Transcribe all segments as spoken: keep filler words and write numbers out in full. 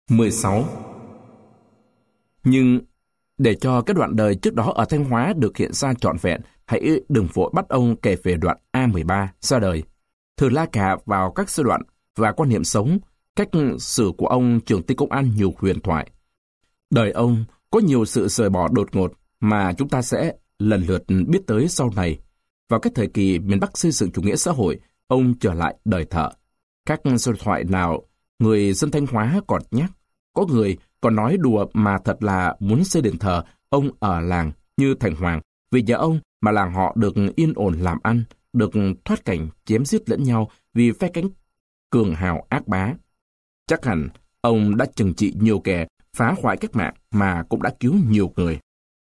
mười sáu. Nhưng để cho cái đoạn đời trước đó ở Thanh Hóa được hiện ra trọn vẹn, hãy đừng vội bắt ông kể về đoạn A mười ba ra đời. Thử la cả vào các giai đoạn và quan niệm sống, cách xử của ông trưởng ty công an nhiều huyền thoại. Đời ông có nhiều sự rời bỏ đột ngột mà chúng ta sẽ lần lượt biết tới sau này. Vào cái thời kỳ miền Bắc xây dựng chủ nghĩa xã hội, ông trở lại đời thợ. Các giai thoại nào người dân Thanh Hóa còn nhắc, có người còn nói đùa mà thật là muốn xây đền thờ ông ở làng như Thành Hoàng, vì nhờ ông mà làng họ được yên ổn làm ăn, được thoát cảnh chém giết lẫn nhau vì phe cánh cường hào ác bá. Chắc hẳn ông đã trừng trị nhiều kẻ phá hoại cách mạng mà cũng đã cứu nhiều người.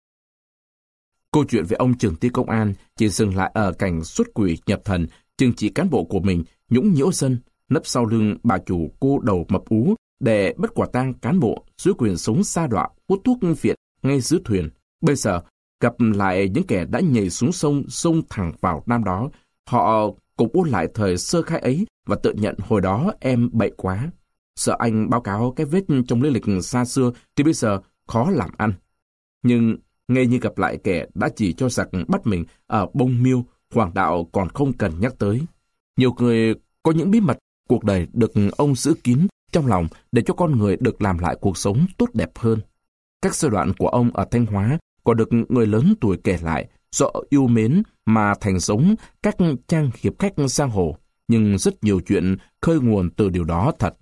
Câu chuyện về ông trưởng ty công an chỉ dừng lại ở cảnh xuất quỷ nhập thần, trừng trị cán bộ của mình, nhũng nhiễu dân, nấp sau lưng bà chủ cô đầu mập ú để bắt quả tang cán bộ dưới quyền sống sa đọa hút thuốc phiện ngay dưới thuyền. Bây giờ gặp lại những kẻ đã nhảy xuống sông, xông thẳng vào năm đó, họ cũng ôn lại thời sơ khai ấy và tự nhận hồi đó em bậy quá. Sợ anh báo cáo cái vết trong lý lịch xa xưa thì bây giờ khó làm ăn. Nhưng ngay như gặp lại kẻ đã chỉ cho giặc bắt mình ở Bông Miêu, Hoàng đạo còn không cần nhắc tới. Nhiều người có những bí mật cuộc đời được ông giữ kín trong lòng để cho con người được làm lại cuộc sống tốt đẹp hơn. Các giai đoạn của ông ở Thanh Hóa còn được người lớn tuổi kể lại do yêu mến mà thành giống các trang hiệp khách giang hồ, nhưng rất nhiều chuyện khơi nguồn từ điều đó thật.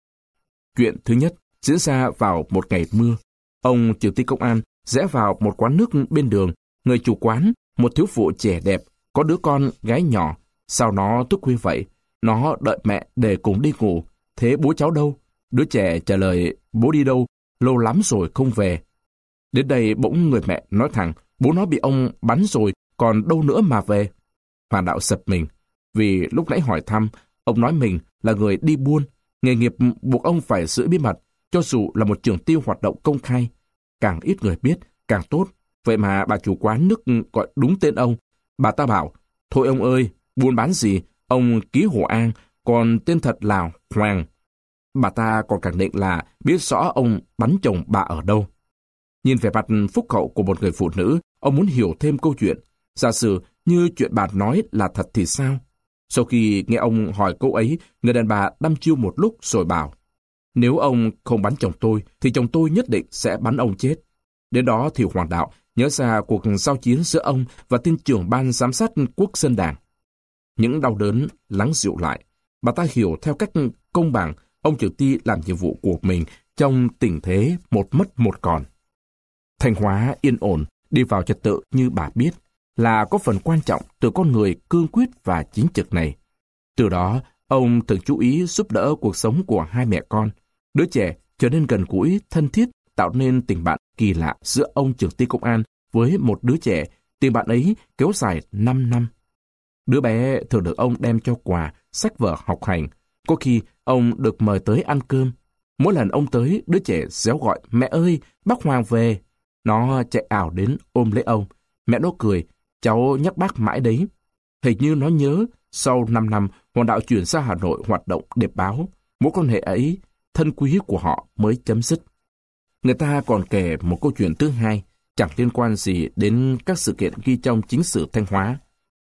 Chuyện thứ nhất diễn ra vào một ngày mưa. Ông trưởng ty công an rẽ vào một quán nước bên đường. Người chủ quán, một thiếu phụ trẻ đẹp, có đứa con gái nhỏ. Sao nó thức khuya vậy? Nó đợi mẹ để cùng đi ngủ. Thế bố cháu đâu? Đứa trẻ trả lời, bố đi đâu? Lâu lắm rồi không về. Đến đây bỗng người mẹ nói thẳng, bố nó bị ông bắn rồi, còn đâu nữa mà về. Hoàng đạo sập mình, vì lúc nãy hỏi thăm, ông nói mình là người đi buôn. Nghề nghiệp buộc ông phải giữ bí mật, cho dù là một trưởng ty hoạt động công khai. Càng ít người biết, càng tốt. Vậy mà bà chủ quán nước gọi đúng tên ông. Bà ta bảo, thôi ông ơi, buôn bán gì, ông ký Hồ An, còn tên thật là Hoàng. Bà ta còn khẳng định là biết rõ ông bắn chồng bà ở đâu. Nhìn vẻ mặt phúc hậu của một người phụ nữ, ông muốn hiểu thêm câu chuyện. Giả sử như chuyện bà nói là thật thì sao? Sau khi nghe ông hỏi câu ấy, người đàn bà đăm chiêu một lúc rồi bảo, nếu ông không bắn chồng tôi, thì chồng tôi nhất định sẽ bắn ông chết. Đến đó thì Hoàng đạo nhớ ra cuộc giao chiến giữa ông và tên trưởng ban giám sát Quốc Dân Đảng. Những đau đớn lắng dịu lại. Bà ta hiểu theo cách công bằng, ông trưởng ty làm nhiệm vụ của mình trong tình thế một mất một còn. Thanh Hóa yên ổn, đi vào trật tự như bà biết, là có phần quan trọng từ con người cương quyết và chính trực này. Từ đó, ông thường chú ý giúp đỡ cuộc sống của hai mẹ con. Đứa trẻ trở nên gần gũi, thân thiết, tạo nên tình bạn kỳ lạ giữa ông trưởng ty công an với một đứa trẻ. Tình bạn ấy kéo dài năm năm. Đứa bé thường được ông đem cho quà, sách vở học hành. Có khi ông được mời tới ăn cơm. Mỗi lần ông tới, đứa trẻ réo gọi, mẹ ơi, bác Hoàng về. Nó chạy ảo đến ôm lấy ông. Mẹ nó cười, cháu nhắc bác mãi đấy. Hình như nó nhớ, sau năm năm, Hoàng đạo chuyển ra Hà Nội hoạt động điệp báo. Mối quan hệ ấy, thân quý của họ mới chấm dứt. Người ta còn kể một câu chuyện thứ hai, chẳng liên quan gì đến các sự kiện ghi trong chính sử Thanh Hóa.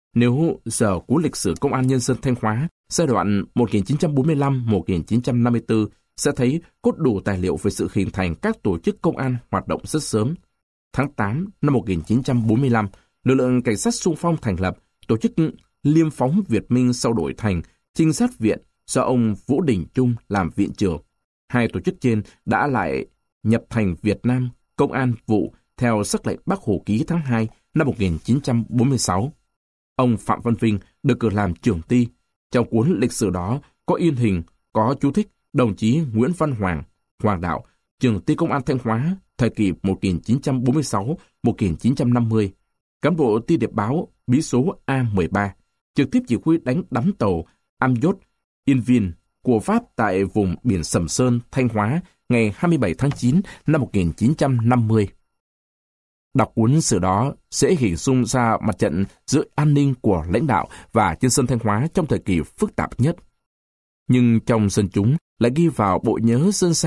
Nếu giờ cuốn lịch sử Công an Nhân dân Thanh Hóa, giai đoạn một nghìn chín trăm bốn mươi lăm đến một nghìn chín trăm năm mươi tư, sẽ thấy có đủ tài liệu về sự hình thành các tổ chức công an hoạt động rất sớm. Tháng tám năm một nghìn chín trăm bốn mươi lăm, lực lượng cảnh sát xung phong thành lập, tổ chức Liêm Phóng Việt Minh sau đổi thành Trinh sát viện do ông Vũ Đình Trung làm viện trưởng. Hai tổ chức trên đã lại nhập thành Việt Nam Công an vụ theo sắc lệnh Bác Hồ ký tháng hai năm một nghìn chín trăm bốn mươi sáu. Ông Phạm Văn Vinh được cử làm trưởng ty. Trong cuốn lịch sử đó có in hình, có chú thích đồng chí Nguyễn Văn Hoàng, Hoàng đạo, trưởng ty công an Thanh Hóa, thời kỳ một nghìn chín trăm bốn mươi sáu đến một nghìn chín trăm năm mươi. Cán bộ ty điệp báo bí số A mười ba, trực tiếp chỉ huy đánh đắm tàu Amyot Invin của Pháp tại vùng biển Sầm Sơn, Thanh Hóa ngày hai mươi bảy tháng chín năm một nghìn chín trăm năm mươi. Đọc cuốn sử đó sẽ hình dung ra mặt trận giữa an ninh của lãnh đạo và nhân dân Thanh Hóa trong thời kỳ phức tạp nhất. Nhưng trong dân chúng lại ghi vào bộ nhớ dân gian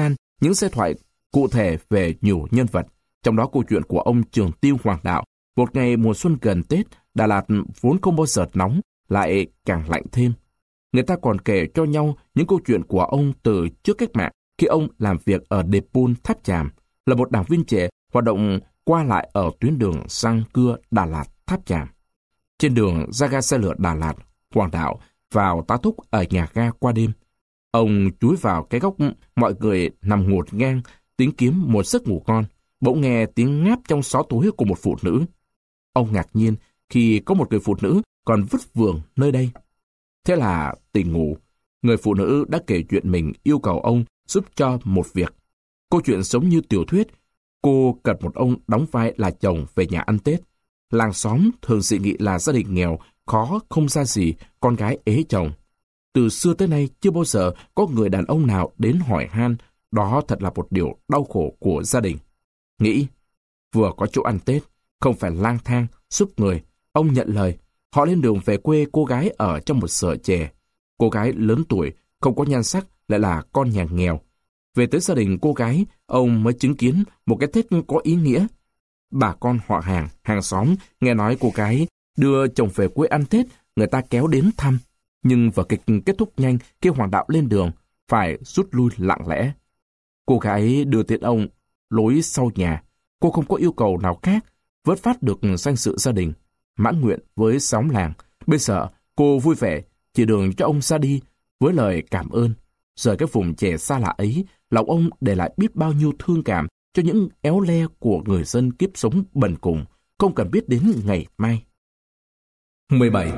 những giai thoại cụ thể về nhiều nhân vật, trong đó câu chuyện của ông Trường Tiêu Hoàng Đạo. Một ngày mùa xuân gần Tết, Đà Lạt vốn không bao giờ nóng, lại càng lạnh thêm. Người ta còn kể cho nhau những câu chuyện của ông từ trước cách mạng, khi ông làm việc ở Depot Tháp Chàm, là một đảng viên trẻ hoạt động qua lại ở tuyến đường Răng Cưa Đà Lạt Tháp Chàm. Trên đường ra ga xe lửa Đà Lạt, Hoàng Đạo vào tá túc ở nhà ga qua đêm. Ông chúi vào cái góc mọi người nằm ngổn ngang, tính kiếm một giấc ngủ ngon, bỗng nghe tiếng ngáp trong xó tối của một phụ nữ. Ông ngạc nhiên khi có một người phụ nữ còn vứt vườn nơi đây. Thế là tỉnh ngủ, người phụ nữ đã kể chuyện mình yêu cầu ông giúp cho một việc. Câu chuyện giống như tiểu thuyết, cô cần một ông đóng vai là chồng về nhà ăn Tết. Làng xóm thường dị nghị là gia đình nghèo, khó không ra gì, con gái ế chồng. Từ xưa tới nay chưa bao giờ có người đàn ông nào đến hỏi han, đó thật là một điều đau khổ của gia đình. Nghĩ, vừa có chỗ ăn Tết, không phải lang thang, giúp người, ông nhận lời. Họ lên đường về quê cô gái ở trong một sở chè. Cô gái lớn tuổi, không có nhan sắc, lại là con nhà nghèo. Về tới gia đình cô gái, ông mới chứng kiến một cái Tết có ý nghĩa. Bà con họ hàng, hàng xóm, nghe nói cô gái đưa chồng về quê ăn Tết, người ta kéo đến thăm. Nhưng vở kịch kết thúc nhanh khi Hoàng Đạo lên đường, phải rút lui lặng lẽ. Cô gái đưa tiễn ông lối sau nhà. Cô không có yêu cầu nào khác, vớt phát được danh dự gia đình, mãn nguyện với xóm làng. Bây giờ cô vui vẻ chỉ đường cho ông ra đi với lời cảm ơn. Rời cái vùng trẻ xa lạ ấy, lòng ông để lại biết bao nhiêu thương cảm cho những éo le của người dân kiếp sống bần cùng, không cần biết đến ngày mai. mười bảy.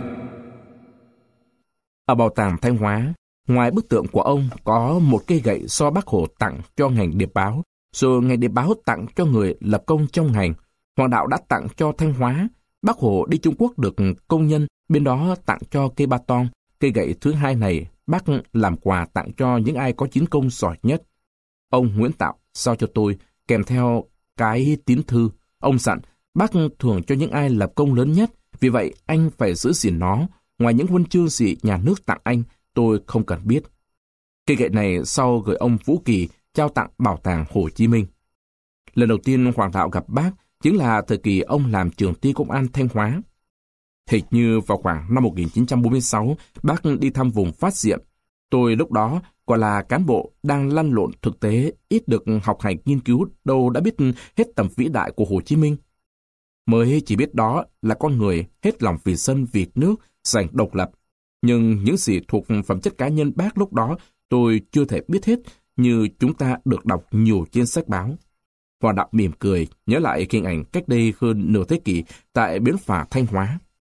Ở bảo tàng Thanh Hóa, ngoài bức tượng của ông có một cây gậy do Bác Hồ tặng cho ngành điệp báo, rồi ngành điệp báo tặng cho người lập công trong ngành. Hoàng Đạo đã tặng cho Thanh Hóa. Bác Hồ đi Trung Quốc được công nhân bên đó tặng cho cây ba ton. Cây gậy thứ hai này bác làm quà tặng cho những ai có chiến công giỏi nhất. Ông Nguyễn Tạo giao cho tôi kèm theo cái tín thư. Ông dặn bác thường cho những ai lập công lớn nhất, vì vậy anh phải giữ gìn nó. Ngoài những huân chương gì nhà nước tặng anh, tôi không cần biết. Cây gậy này sau gửi ông Vũ Kỳ trao tặng Bảo tàng Hồ Chí Minh. Lần đầu tiên Hoàng Đạo gặp bác chính là thời kỳ ông làm trưởng ty công an Thanh Hóa. Hình như vào khoảng năm một nghìn chín trăm bốn mươi sáu, bác đi thăm vùng Phát Diệm. Tôi lúc đó còn là cán bộ đang lăn lộn thực tế, ít được học hành nghiên cứu, đâu đã biết hết tầm vĩ đại của Hồ Chí Minh. Mới chỉ biết đó là con người hết lòng vì dân vì nước, giành độc lập. Nhưng những gì thuộc phẩm chất cá nhân bác lúc đó tôi chưa thể biết hết như chúng ta được đọc nhiều trên sách báo. Hoàng Đạo mỉm cười, nhớ lại hình ảnh cách đây hơn nửa thế kỷ tại bến phà Thanh Hóa.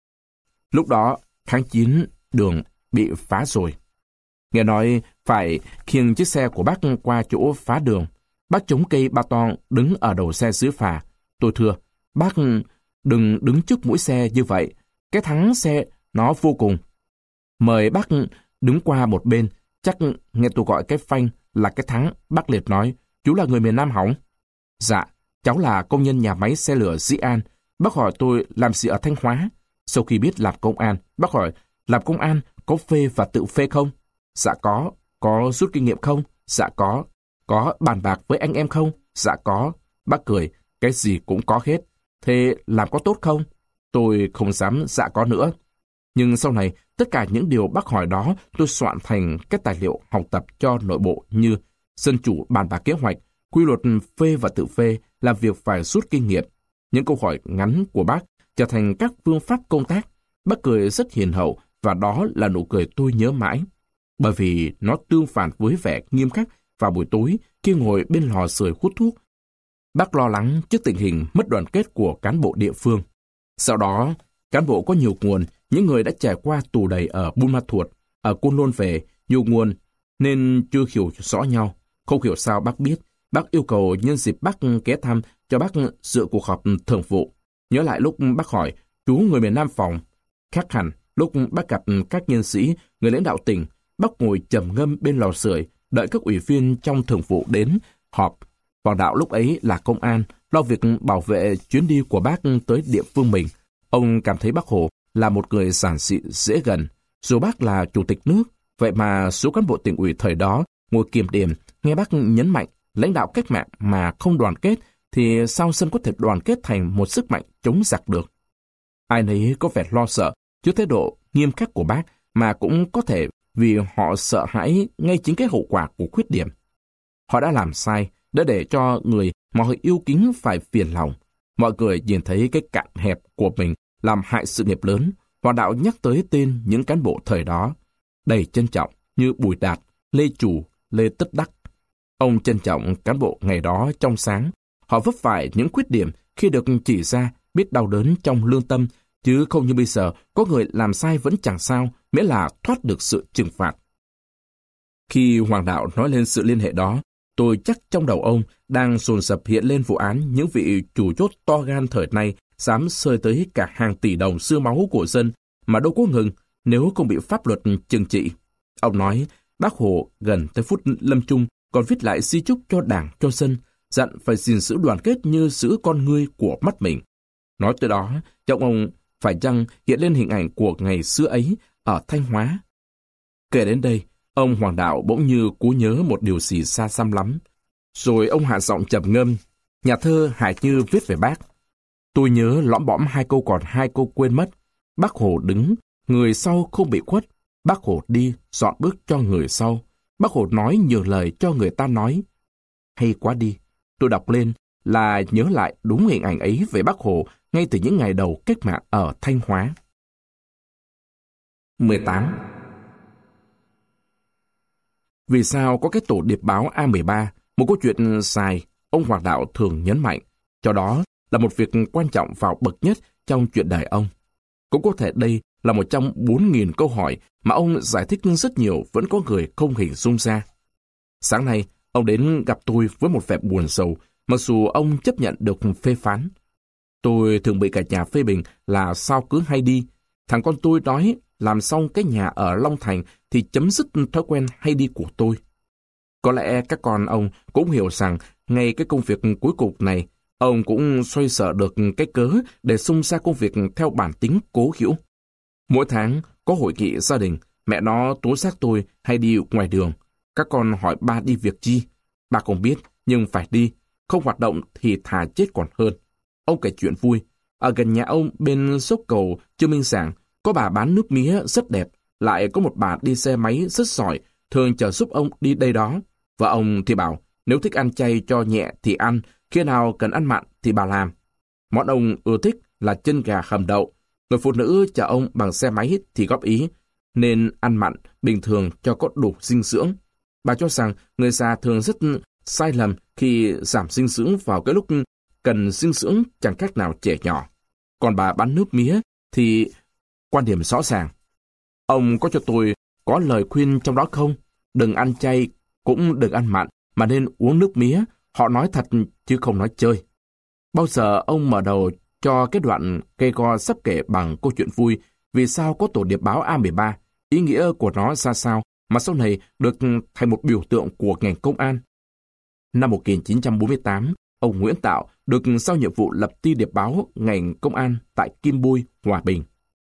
Lúc đó, kháng chiến đường bị phá rồi. Nghe nói phải khiêng chiếc xe của bác qua chỗ phá đường. Bác chống cây ba ton đứng ở đầu xe dưới phà. Tôi thưa, bác đừng đứng trước mũi xe như vậy. Cái thắng xe nó vô cùng. Mời bác đứng qua một bên. Chắc nghe tôi gọi cái phanh là cái thắng. Bác liệt nói, chú là người miền Nam hỏng? Dạ, cháu là công nhân nhà máy xe lửa Dĩ An. Bác hỏi tôi làm gì ở Thanh Hóa. Sau khi biết làm công an, bác hỏi, làm công an có phê và tự phê không? Dạ có. Có rút kinh nghiệm không? Dạ có. Có bàn bạc với anh em không? Dạ có. Bác cười, cái gì cũng có hết. Thế làm có tốt không? Tôi không dám dạ có nữa. Nhưng sau này, tất cả những điều bác hỏi đó tôi soạn thành các tài liệu học tập cho nội bộ như dân chủ bàn bạc kế hoạch, quy luật phê và tự phê, làm việc phải rút kinh nghiệm. Những câu hỏi ngắn của bác trở thành các phương pháp công tác. Bác cười rất hiền hậu và đó là nụ cười tôi nhớ mãi. Bởi vì nó tương phản với vẻ nghiêm khắc vào buổi tối khi ngồi bên lò sưởi hút thuốc. Bác lo lắng trước tình hình mất đoàn kết của cán bộ địa phương. Sau đó, cán bộ có nhiều nguồn, những người đã trải qua tù đầy ở Buôn Ma Thuột, ở Côn Lôn về, nhiều nguồn nên chưa hiểu rõ nhau. Không hiểu sao bác biết, bác yêu cầu nhân dịp bác ghé thăm cho bác dự cuộc họp thường vụ. Nhớ lại lúc bác hỏi, chú người miền Nam phòng. Khác hẳn, lúc bác gặp các nhân sĩ, người lãnh đạo tỉnh, bác ngồi trầm ngâm bên lò sưởi, đợi các ủy viên trong thường vụ đến họp. Hoàng Đạo lúc ấy là công an, lo việc bảo vệ chuyến đi của bác tới địa phương mình. Ông cảm thấy bác Hồ là một người giản dị dễ gần. Dù bác là chủ tịch nước, vậy mà số cán bộ tỉnh ủy thời đó ngồi kiềm điểm, nghe bác nhấn mạnh lãnh đạo cách mạng mà không đoàn kết thì sao dân có thể đoàn kết thành một sức mạnh chống giặc được? Ai nấy có vẻ lo sợ trước thái độ nghiêm khắc của bác, mà cũng có thể vì họ sợ hãi ngay chính cái hậu quả của khuyết điểm. Họ đã làm sai, đã để cho người mà họ yêu kính phải phiền lòng. Mọi người nhìn thấy cái cạn hẹp của mình làm hại sự nghiệp lớn. Hoàng đạo nhắc tới tên những cán bộ thời đó, đầy trân trọng như Bùi Đạt, Lê Chủ, Lê Tất Đắc. Ông trân trọng cán bộ ngày đó trong sáng. Họ vấp phải những khuyết điểm khi được chỉ ra, biết đau đớn trong lương tâm, chứ không như bây giờ có người làm sai vẫn chẳng sao, miễn là thoát được sự trừng phạt. Khi Hoàng đạo nói lên sự liên hệ đó, tôi chắc trong đầu ông đang dồn dập hiện lên vụ án những vị chủ chốt to gan thời nay dám xơi tới cả hàng tỷ đồng xương máu của dân mà đâu có ngừng nếu không bị pháp luật trừng trị. Ông nói Bác Hồ gần tới phút lâm chung còn viết lại di chúc cho Đảng, cho dân, dặn phải gìn giữ đoàn kết như giữ con ngươi của mắt mình. Nói tới đó, trong ông phải chăng hiện lên hình ảnh của ngày xưa ấy ở Thanh Hóa. Kể đến đây, ông Hoàng đạo bỗng như cố nhớ một điều gì xa xăm lắm. Rồi ông hạ giọng trầm ngâm, nhà thơ Hải Như viết về bác. Tôi nhớ lõm bõm hai câu còn hai câu quên mất. Bác Hồ đứng, người sau không bị khuất. Bác Hồ đi, dọn bước cho người sau. Bác Hồ nói nhiều lời cho người ta nói. Hay quá đi, tôi đọc lên là nhớ lại đúng hình ảnh ấy về Bác Hồ ngay từ những ngày đầu cách mạng ở Thanh Hóa. mười tám. Vì sao có cái tổ điệp báo A mười ba, một câu chuyện dài, ông Hoàng đạo thường nhấn mạnh, cho đó là một việc quan trọng vào bậc nhất trong chuyện đời ông. Cũng có thể đây là một trong bốn nghìn câu hỏi mà ông giải thích rất nhiều vẫn có người không hình dung ra. Sáng nay, ông đến gặp tôi với một vẻ buồn sầu, mặc dù ông chấp nhận được phê phán. Tôi thường bị cả nhà phê bình là sao cứ hay đi. Thằng con tôi nói làm xong cái nhà ở Long Thành thì chấm dứt thói quen hay đi của tôi. Có lẽ các con ông cũng hiểu rằng ngay cái công việc cuối cùng này, ông cũng xoay sở được cái cớ để xung ra công việc theo bản tính cố hữu. Mỗi tháng có hội nghị gia đình, mẹ nó tố giác tôi hay đi ngoài đường. Các con hỏi ba đi việc chi? Ba không biết, nhưng phải đi. Không hoạt động thì thà chết còn hơn. Ông kể chuyện vui. Ở gần nhà ông bên dốc cầu Trương Minh Sảng có bà bán nước mía rất đẹp. Lại có một bà đi xe máy rất giỏi, thường chở giúp ông đi đây đó. Và ông thì bảo, nếu thích ăn chay cho nhẹ thì ăn, khi nào cần ăn mặn thì bà làm. Món ông ưa thích là chân gà hầm đậu. Người phụ nữ chở ông bằng xe máy thì góp ý, nên ăn mặn bình thường cho có đủ dinh dưỡng. Bà cho rằng người già thường rất sai lầm khi giảm dinh dưỡng vào cái lúc cần dinh dưỡng chẳng khác nào trẻ nhỏ. Còn bà bán nước mía thì quan điểm rõ ràng. Ông có cho tôi có lời khuyên trong đó không? Đừng ăn chay, cũng đừng ăn mặn, mà nên uống nước mía. Họ nói thật chứ không nói chơi. Bao giờ ông mở đầu cho cái đoạn cây co sắp kể bằng câu chuyện vui vì sao có tổ điệp báo A mười ba, ý nghĩa của nó ra sao mà sau này được thành một biểu tượng của ngành công an. Năm một nghìn chín trăm bốn mươi tám, ông Nguyễn Tạo được giao nhiệm vụ lập ty điệp báo ngành công an tại Kim Bôi, Hòa Bình.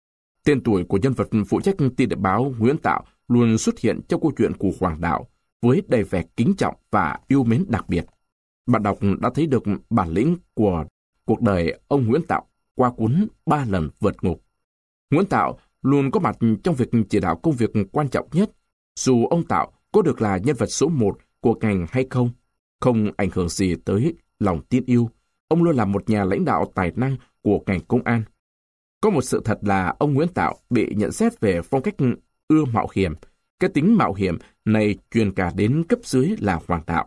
Tên tuổi của nhân vật phụ trách ty điệp báo Nguyễn Tạo luôn xuất hiện trong câu chuyện của Hoàng đạo với đầy vẻ kính trọng và yêu mến đặc biệt. Bạn đọc đã thấy được bản lĩnh của cuộc đời ông Nguyễn Tạo qua cuốn Ba lần vượt ngục. Nguyễn Tạo luôn có mặt trong việc chỉ đạo công việc quan trọng nhất. Dù ông Tạo có được là nhân vật số một của ngành hay không, không ảnh hưởng gì tới lòng tin yêu. Ông luôn là một nhà lãnh đạo tài năng của ngành công an. Có một sự thật là ông Nguyễn Tạo bị nhận xét về phong cách ưa mạo hiểm. Cái tính mạo hiểm này truyền cả đến cấp dưới là Hoàng đạo.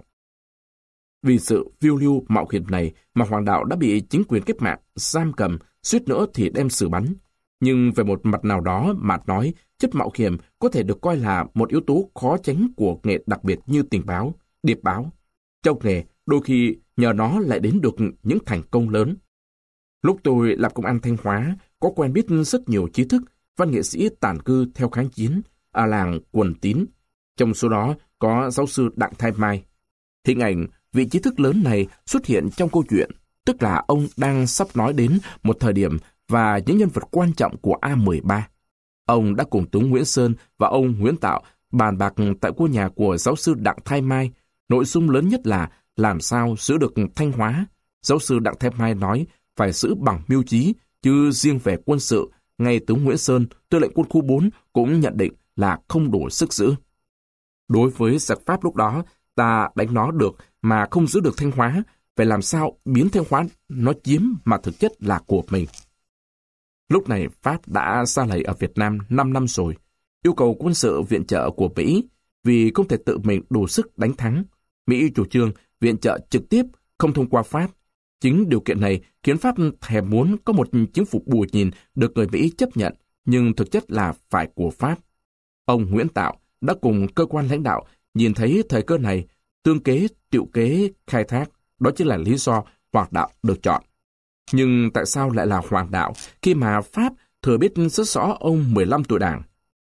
Vì sự phiêu lưu mạo hiểm này mà Hoàng đạo đã bị chính quyền cách mạng giam cầm, suýt nữa thì đem xử bắn. Nhưng về một mặt nào đó mà nói, chất mạo hiểm có thể được coi là một yếu tố khó tránh của nghề đặc biệt như tình báo, điệp báo. Trong nghề, đôi khi nhờ nó lại đến được những thành công lớn. Lúc tôi làm công an Thanh Hóa, có quen biết rất nhiều trí thức, văn nghệ sĩ tản cư theo kháng chiến ở làng Quần Tín. Trong số đó có giáo sư Đặng Thái Mai. Hình ảnh vị trí thức lớn này xuất hiện trong câu chuyện, tức là ông đang sắp nói đến một thời điểm và những nhân vật quan trọng của A mười ba. Ông đã cùng tướng Nguyễn Sơn và ông Nguyễn Tạo bàn bạc tại ngôi nhà của giáo sư Đặng Thái Mai. Nội dung lớn nhất là làm sao giữ được Thanh Hóa? Giáo sư Đặng Thái Mai nói phải giữ bằng mưu trí, chứ riêng về quân sự, ngay tướng Nguyễn Sơn, tư lệnh quân khu bốn cũng nhận định là không đủ sức giữ. Đối với giặc Pháp lúc đó, ta đánh nó được mà không giữ được Thanh Hóa, phải làm sao biến Thanh Hóa nó chiếm mà thực chất là của mình. Lúc này Pháp đã sa lầy ở Việt Nam năm năm rồi, yêu cầu quân sự viện trợ của Mỹ vì không thể tự mình đủ sức đánh thắng. Mỹ chủ trương viện trợ trực tiếp, không thông qua Pháp. Chính điều kiện này khiến Pháp thèm muốn có một chính phủ bù nhìn được người Mỹ chấp nhận, nhưng thực chất là phải của Pháp. Ông Nguyễn Tạo đã cùng cơ quan lãnh đạo nhìn thấy thời cơ này, tương kế, tiệu kế, khai thác. Đó chính là lý do Hoàng đạo được chọn. Nhưng tại sao lại là Hoàng đạo khi mà Pháp thừa biết rất rõ ông mười lăm tuổi đảng,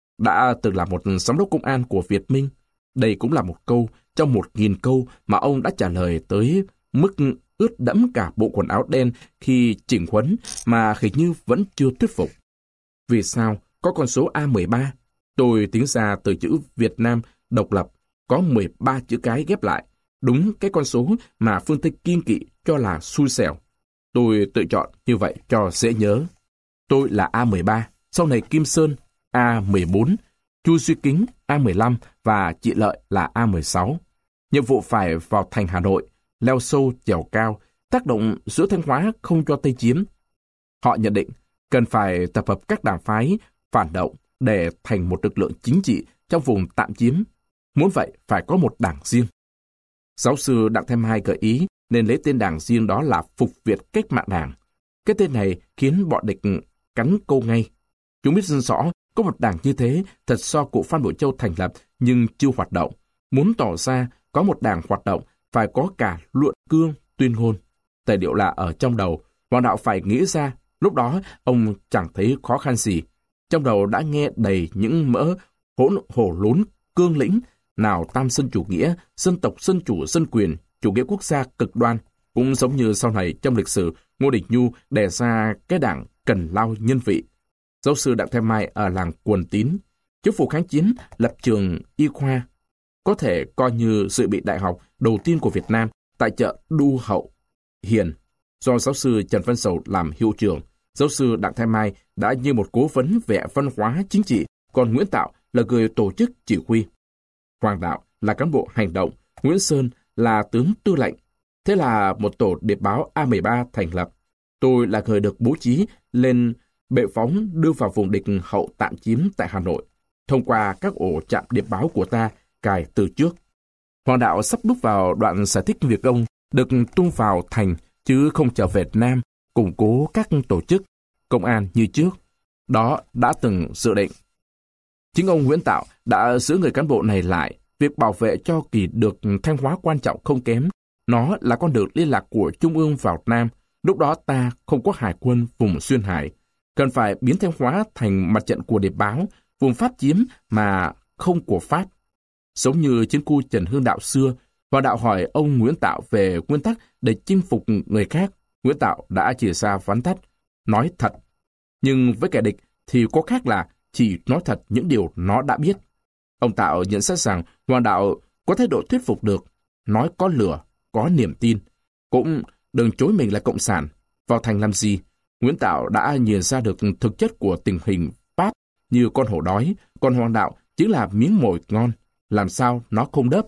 đã từng là một giám đốc công an của Việt Minh? Đây cũng là một câu trong một nghìn câu mà ông đã trả lời tới mức ướt đẫm cả bộ quần áo đen khi chỉnh huấn mà hình như vẫn chưa thuyết phục. Vì sao có con số A mười ba? Tôi tính ra từ chữ Việt Nam độc lập có mười ba chữ cái ghép lại, đúng cái con số mà phương Tây kiêng kỵ cho là xui xẻo. Tôi tự chọn như vậy cho dễ nhớ. Tôi là A mười ba, sau này Kim Sơn A mười bốn, Chu Duy Kính A mười lăm và chị Lợi là A mười sáu. Nhiệm vụ phải vào thành Hà Nội, leo sâu trèo cao, tác động giữa Thanh Hóa không cho Tây chiếm. Họ nhận định cần phải tập hợp các đảng phái phản động để thành một lực lượng chính trị trong vùng tạm chiếm. Muốn vậy phải có một đảng riêng. Giáo sư Đặng Thái Mai gợi ý nên lấy tên đảng riêng đó là Phục Việt Cách Mạng Đảng. Cái tên này khiến bọn địch cắn câu ngay. Chúng biết rõ có một đảng như thế thật do cụ Phan Bội Châu thành lập nhưng chưa hoạt động. Muốn tỏ ra có một đảng hoạt động phải có cả luận cương, tuyên ngôn. Tài liệu là ở trong đầu, Hoàng đạo phải nghĩ ra. Lúc đó ông chẳng thấy khó khăn gì. Trong đầu đã nghe đầy những mỡ hỗn hổ lốn cương lĩnh, nào tam dân chủ nghĩa, dân tộc dân chủ dân quyền, chủ nghĩa quốc gia cực đoan. Cũng giống như sau này trong lịch sử, Ngô Đình Nhu đề ra cái đảng Cần Lao Nhân Vị. Giáo sư Đặng Thái Mai ở làng Quần Tín, chính phủ kháng chiến, lập trường y khoa, có thể coi như dự bị đại học đầu tiên của Việt Nam tại chợ Đu Hậu Hiền, do giáo sư Trần Văn Sầu làm hiệu trưởng. Giáo sư Đặng Thái Mai đã như một cố vấn về văn hóa chính trị, còn Nguyễn Tạo là người tổ chức chỉ huy. Hoàng đạo là cán bộ hành động, Nguyễn Sơn là tướng tư lệnh. Thế là một tổ điệp báo A mười ba thành lập. Tôi là người được bố trí lên bệ phóng đưa vào vùng địch hậu tạm chiếm tại Hà Nội, thông qua các ổ trạm điệp báo của ta cài từ trước. Hoàng đạo sắp bước vào đoạn giải thích việc ông được tung vào thành chứ không trở về Nam, củng cố các tổ chức công an như trước. Đó đã từng dự định. Chính ông Nguyễn Tạo đã giữ người cán bộ này lại. Việc bảo vệ cho kỳ được Thanh Hóa quan trọng không kém. Nó là con đường liên lạc của Trung ương vào Nam. Lúc đó ta không có hải quân vùng xuyên hải. Cần phải biến Thanh Hóa thành mặt trận của điệp báo, vùng Pháp chiếm mà không của Pháp. Giống như chiến khu Trần Hưng Đạo xưa, Hoàng đạo hỏi ông Nguyễn Tạo về nguyên tắc để chinh phục người khác. Nguyễn Tạo đã chỉ ra vắn tắt, nói thật. Nhưng với kẻ địch thì có khác là chỉ nói thật những điều nó đã biết. Ông Tạo nhận xét rằng Hoàng đạo có thái độ thuyết phục được, nói có lửa, có niềm tin. Cũng đừng chối mình là cộng sản. Vào thành làm gì? Nguyễn Tạo đã nhìn ra được thực chất của tình hình Pháp như con hổ đói, còn Hoàng đạo chính là miếng mồi ngon, làm sao nó không đớp.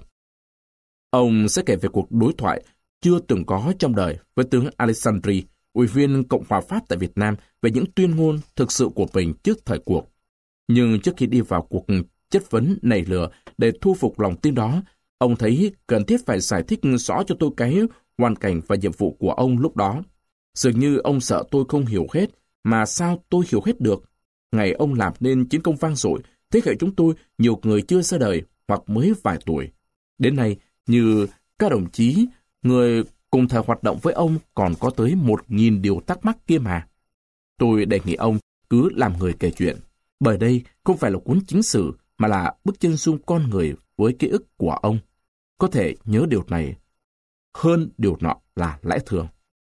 Ông sẽ kể về cuộc đối thoại chưa từng có trong đời với tướng Alexandri, ủy viên Cộng hòa Pháp tại Việt Nam, về những tuyên ngôn thực sự của mình trước thời cuộc. Nhưng trước khi đi vào cuộc chất vấn nảy lửa để thu phục lòng tin đó, ông thấy cần thiết phải giải thích rõ cho tôi cái hoàn cảnh và nhiệm vụ của ông lúc đó. Dường như ông sợ tôi không hiểu hết, mà sao tôi hiểu hết được. Ngày ông làm nên chiến công vang dội, thế hệ chúng tôi nhiều người chưa ra đời hoặc mới vài tuổi. Đến nay, như các đồng chí, người cùng thời hoạt động với ông còn có tới một nghìn điều thắc mắc kia mà. Tôi đề nghị ông cứ làm người kể chuyện, bởi đây không phải là cuốn chính sử mà là bức chân dung con người với ký ức của ông. Có thể nhớ điều này hơn điều nọ là lẽ thường.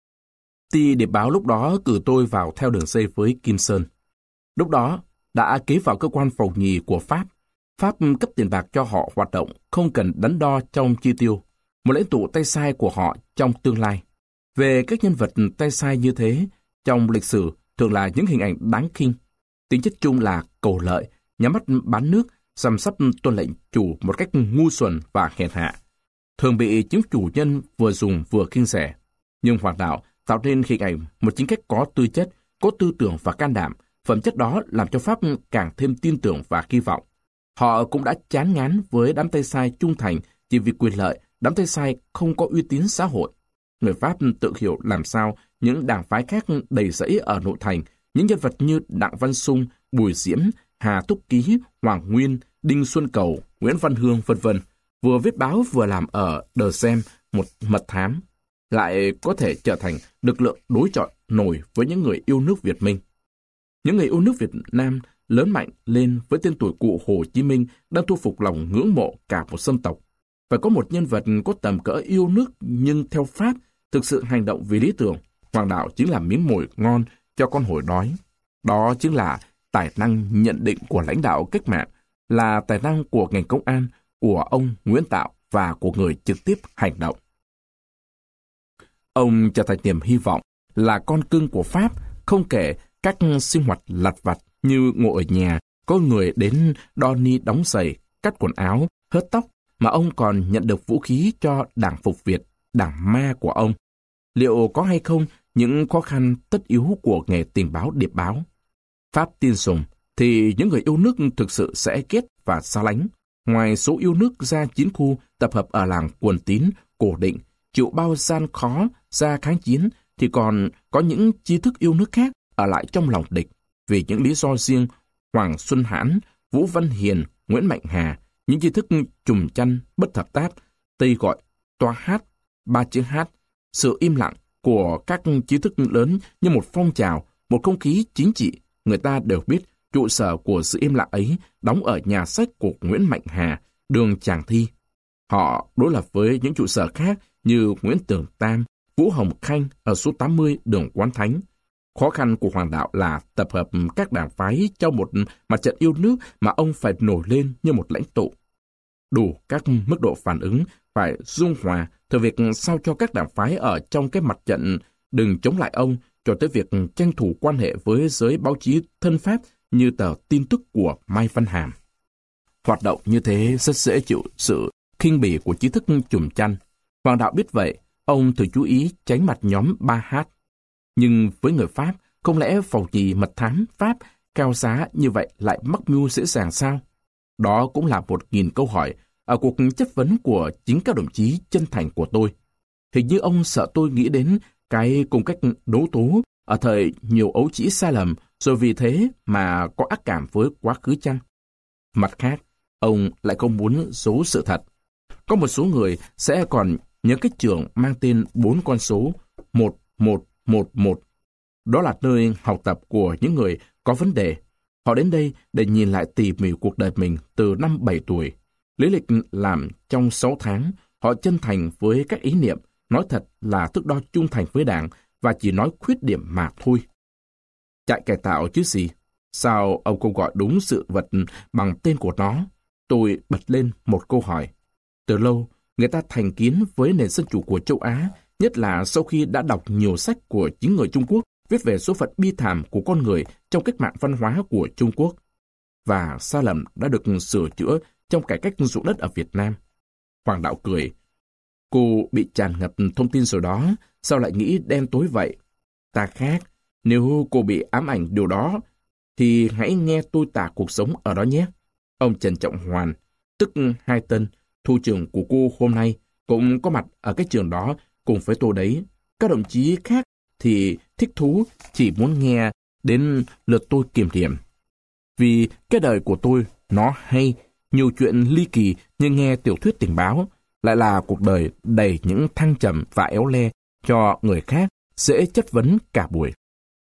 Ty điệp báo lúc đó cử tôi vào theo đường dây với Kim Sơn. Lúc đó đã ký vào cơ quan phòng nhì của Pháp. Pháp cấp tiền bạc cho họ hoạt động, không cần đắn đo trong chi tiêu. một lãnh tụ tay sai của họ trong tương lai. Về các nhân vật tay sai như thế, trong lịch sử thường là những hình ảnh đáng khinh. Tính chất chung là cầu lợi, nhắm mắt bán nước, giam sắp tuân lệnh chủ một cách ngu xuẩn và hèn hạ. Thường bị những chủ nhân vừa dùng vừa khinh rẻ. Nhưng Hoàng đạo tạo nên hình ảnh một chính cách có tư chất, có tư tưởng và can đảm. Phẩm chất đó làm cho Pháp càng thêm tin tưởng và hy vọng. Họ cũng đã chán ngán với đám tay sai trung thành chỉ vì quyền lợi, đám tay sai không có uy tín xã hội. Người Pháp tự hiểu làm sao những đảng phái khác đầy rẫy ở nội thành, những nhân vật như Đặng Văn Sung, Bùi Diễm, Hà Túc Ký, Hoàng Nguyên, Đinh Xuân Cầu, Nguyễn Văn Hương, vân vân, vừa viết báo vừa làm ở The Gem một mật thám, lại có thể trở thành lực lượng đối chọi nổi với những người yêu nước Việt Minh. Những người yêu nước Việt Nam lớn mạnh lên với tên tuổi cụ Hồ Chí Minh đang thu phục lòng ngưỡng mộ cả một dân tộc. Phải có một nhân vật có tầm cỡ yêu nước nhưng theo Pháp, thực sự hành động vì lý tưởng. Hoàng đạo chính là miếng mồi ngon cho con hổ đói. Đó chính là tài năng nhận định của lãnh đạo cách mạng, là tài năng của ngành công an, của ông Nguyễn Tạo và của người trực tiếp hành động. Ông trở thành niềm hy vọng, là con cưng của Pháp, không kể các sinh hoạt lặt vặt như ngồi ở nhà, có người đến đo ni đóng giày, cắt quần áo, hớt tóc, mà ông còn nhận được vũ khí cho Đảng Phục Việt, đảng ma của ông. Liệu có hay không những khó khăn tất yếu của nghề tình báo điệp báo? Pháp tin dùng, thì những người yêu nước thực sự sẽ ghét và xa lánh. Ngoài số yêu nước ra chiến khu tập hợp ở làng Quần Tín, Cổ Định, chịu bao gian khó ra kháng chiến, thì còn có những trí thức yêu nước khác ở lại trong lòng địch. Vì những lý do riêng, Hoàng Xuân Hãn, Vũ Văn Hiền, Nguyễn Mạnh Hà, những trí thức trùm chăn, bất hợp tác, Tây gọi, toa hát, ba chữ hát, sự im lặng của các trí thức lớn như một phong trào, một không khí chính trị, người ta đều biết trụ sở của sự im lặng ấy đóng ở nhà sách của Nguyễn Mạnh Hà, đường Tràng Thi. Họ đối lập với những trụ sở khác như Nguyễn Tường Tam, Vũ Hồng Khanh ở số tám mươi đường Quán Thánh. Khó khăn của Hoàng đạo là tập hợp các đảng phái trong một mặt trận yêu nước mà ông phải nổi lên như một lãnh tụ. Đủ các mức độ phản ứng phải dung hòa từ việc sao cho các đảng phái ở trong cái mặt trận đừng chống lại ông, cho tới việc tranh thủ quan hệ với giới báo chí thân Pháp như tờ Tin Tức của Mai Văn Hàm. Hoạt động như thế rất dễ chịu sự khinh bỉ của trí thức trùm chăn. Hoàng đạo biết vậy, ông thường chú ý tránh mặt nhóm ba hát. Nhưng với người Pháp, không lẽ phòng trì mật thám Pháp cao giá như vậy lại mắc mưu dễ dàng sao? Đó cũng là một nghìn câu hỏi ở cuộc chất vấn của chính các đồng chí chân thành của tôi. Hình như ông sợ tôi nghĩ đến cái cung cách đấu tố ở thời nhiều ấu trĩ sai lầm, rồi vì thế mà có ác cảm với quá khứ chăng? Mặt khác, ông lại không muốn giấu sự thật. Có một số người sẽ còn nhớ cái trường mang tên bốn con số một một một một. Đó là nơi học tập của những người có vấn đề. Họ đến đây để nhìn lại tỉ mỉ cuộc đời mình từ năm bảy tuổi. Lý lịch làm trong sáu tháng, họ chân thành với các ý niệm, nói thật là thước đo trung thành với Đảng và chỉ nói khuyết điểm mà thôi. Trại cải tạo chứ gì? Sao ông không gọi đúng sự vật bằng tên của nó? Tôi bật lên một câu hỏi. Từ lâu, người ta thành kiến với nền dân chủ của châu Á, nhất là sau khi đã đọc nhiều sách của chính người Trung Quốc viết về số phận bi thảm của con người trong cách mạng văn hóa của Trung Quốc. Và sai lầm đã được sửa chữa trong cải cách ruộng đất ở Việt Nam. Hoàng đạo cười. Cô bị tràn ngập thông tin rồi đó, sao lại nghĩ đen tối vậy? Ta khác, nếu cô bị ám ảnh điều đó, thì hãy nghe tôi tả cuộc sống ở đó nhé. Ông Trần Trọng Hoàn, tức Hai Tân, thủ trưởng của cô hôm nay, cũng có mặt ở cái trường đó cùng với tôi đấy. Các đồng chí khác thì thích thú chỉ muốn nghe đến lượt tôi kiểm điểm. Vì cái đời của tôi nó hay, nhiều chuyện ly kỳ như nghe tiểu thuyết tình báo, lại là cuộc đời đầy những thăng trầm và éo le cho người khác dễ chất vấn cả buổi.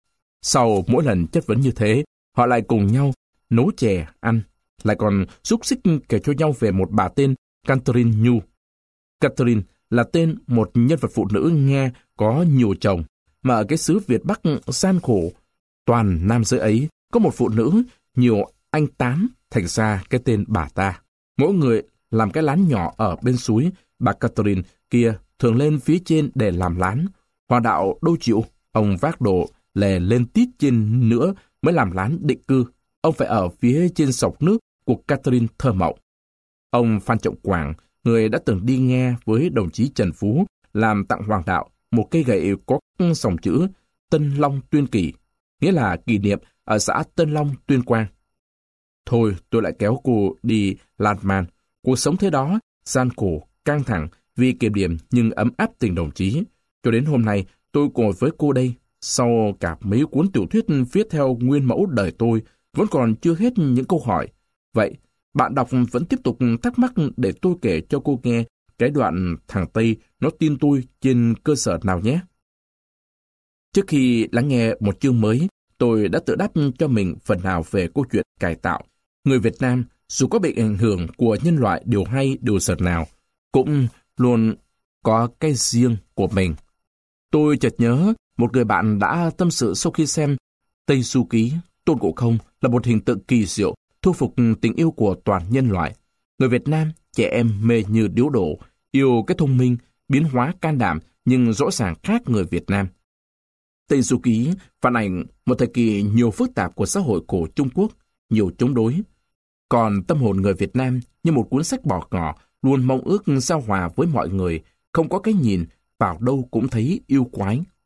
Sau mỗi lần chất vấn như thế, họ lại cùng nhau nấu chè ăn, lại còn xúc xích kể cho nhau về một bà tên Catherine Nhu. Catherine là tên một nhân vật phụ nữ Nga có nhiều chồng, mà ở cái xứ Việt Bắc gian khổ, toàn nam giới ấy, có một phụ nữ, nhiều anh tán, thành ra cái tên bà ta. Mỗi người làm cái lán nhỏ ở bên suối, bà Catherine kia thường lên phía trên để làm lán. Hoàng đạo đâu chịu, ông vác đồ lè lên tít trên nữa mới làm lán định cư. Ông phải ở phía trên sọc nước của Catherine thơ mộng. Ông Phan Trọng Quảng, người đã từng đi nghe với đồng chí Trần Phú, làm tặng Hoàng đạo một cây gậy có dòng chữ Tân Long Tuyên Kỳ, nghĩa là kỷ niệm ở xã Tân Long, Tuyên Quang. Thôi tôi lại kéo cô đi lan man. Cuộc sống thế đó, gian khổ, căng thẳng vì kiểm điểm nhưng ấm áp tình đồng chí. Cho đến hôm nay, tôi ngồi với cô đây. Sau cả mấy cuốn tiểu thuyết viết theo nguyên mẫu đời tôi, vẫn còn chưa hết những câu hỏi. Vậy, bạn đọc vẫn tiếp tục thắc mắc để tôi kể cho cô nghe cái đoạn thằng Tây nó tin tôi trên cơ sở nào nhé. Trước khi lắng nghe một chương mới, tôi đã tự đáp cho mình phần nào về câu chuyện cải tạo. Người Việt Nam, dù có bị ảnh hưởng của nhân loại điều hay điều dở nào, cũng luôn có cái riêng của mình. Tôi chợt nhớ một người bạn đã tâm sự sau khi xem Tây Du Ký, Tôn Ngộ Không là một hình tượng kỳ diệu, thu phục tình yêu của toàn nhân loại. Người Việt Nam, trẻ em mê như điếu đổ, yêu cái thông minh, biến hóa can đảm nhưng rõ ràng khác người Việt Nam. Tây Du Ký phản ảnh một thời kỳ nhiều phức tạp của xã hội cổ Trung Quốc, nhiều chống đối. Còn tâm hồn người Việt Nam như một cuốn sách bỏ ngỏ, luôn mong ước giao hòa với mọi người, không có cái nhìn, vào đâu cũng thấy yêu quái,